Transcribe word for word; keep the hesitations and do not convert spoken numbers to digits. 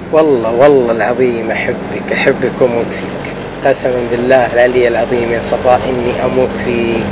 والله والله العظيم أحبك أحبك وأموت فيك، قسما بالله العلي العظيم يا صفاء إني أموت فيك.